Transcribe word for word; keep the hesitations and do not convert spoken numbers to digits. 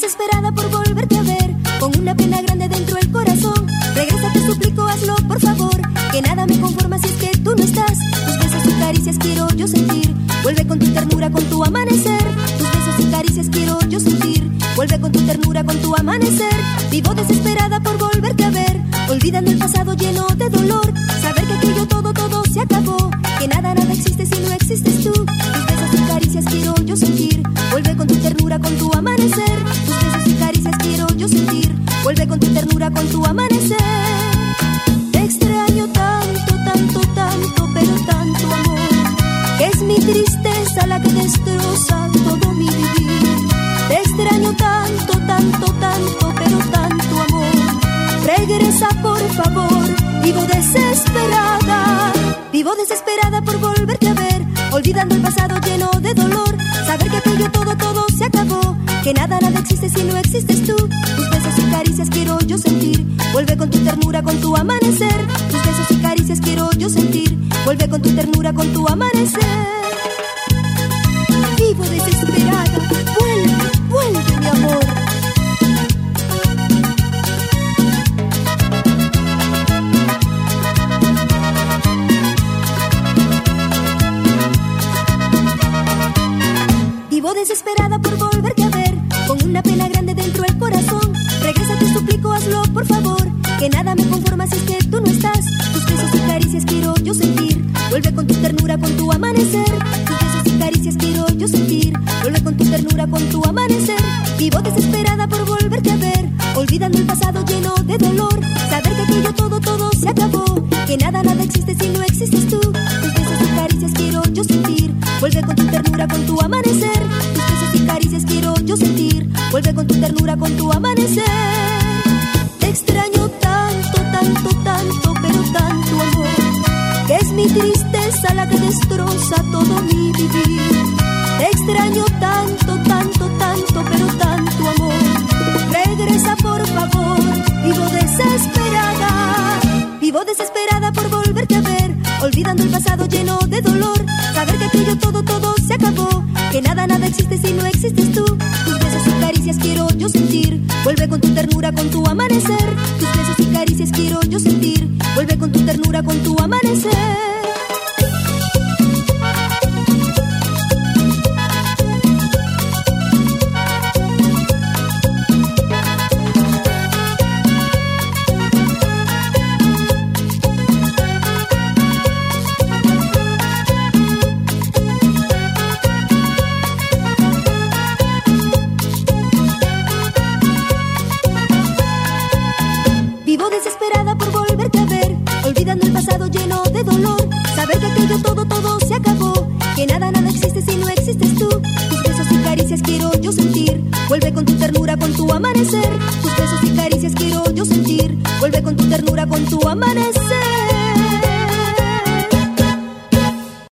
desesperada por volverte a ver, con una pena grande dentro del corazón. Regresa, te suplico, hazlo por favor, que nada me conforma si es que tú no estás. Tus besos y caricias quiero yo sentir, vuelve con tu ternura, con tu amanecer. Tus besos y caricias quiero yo sentir, vuelve con tu ternura, con tu amanecer. Vivo desesperada por volverte a ver, olvidando el pasado lleno de dolor. Saber que aquello todo, todo se acabó, que nada, nada existe si no existes tú. Tus besos y caricias quiero yo sentir, vuelve con tu ternura, con tu amanecer. Tus besos y caricias quiero yo sentir, vuelve con tu ternura, con tu amanecer. Te extraño tanto, tanto, tanto, pero tanto amor, que es mi tristeza la que destroza todo mi vivir. Te extraño tanto, tanto, tanto, pero tanto amor. Regresa por favor, vivo desesperada. Vivo desesperada por volverte a ver, olvidando el pasado lleno de dolor. Saber que aquello todo, todo se acabó, que nada, nada existe si no existes tú. Tus besos y caricias quiero yo sentir, vuelve con tu ternura, con tu amanecer. Tus besos y caricias quiero yo sentir, vuelve con tu ternura, con tu amanecer. Vivo desesperada, vuelve, vuelve mi amor. Vivo desesperada por volverte a ver, con una pena grande dentro del corazón. Regresa, te suplico, hazlo por favor, que nada me conforma si es que tú no estás. Tus besos y caricias quiero yo sentir, vuelve con tu ternura, con tu amanecer. Tus besos y caricias quiero yo sentir, vuelve con tu ternura, con tu amanecer. Vivo desesperada por volverte a ver, olvidando el pasado lleno de dolor. Saber que aquello todo, todo se acabó, que nada, nada existe si no existes tú. Tus besos y caricias quiero yo sentir, vuelve con tu ternura, con tu amanecer. Tus besos y caricias quiero yo sentir, vuelve con tu ternura, con tu amanecer. Te extraño tanto, tanto, tanto, pero tanto amor, que es mi tristeza la que destroza todo mi vivir. Te extraño tanto, tanto, tanto, pero tanto amor. Regresa por favor, vivo desesperada. Vivo desesperada por volverte a ver, olvidando el pasado lleno de dolor. Saber que aquello todo, todo se acabó, que nada, nada existe si no existes tú. Tus besos y caricias quiero yo sentir, vuelve con tu ternura, con tu amanecer. Tus besos y caricias quiero yo sentir, vuelve con tu ternura, con tu amanecer. Vivo desesperada por volverte a ver, olvidando el pasado lleno de dolor. Saber que aquello todo, todo se acabó, que nada, nada existe si no existes tú. Tus besos y caricias quiero yo sentir, vuelve con tu ternura,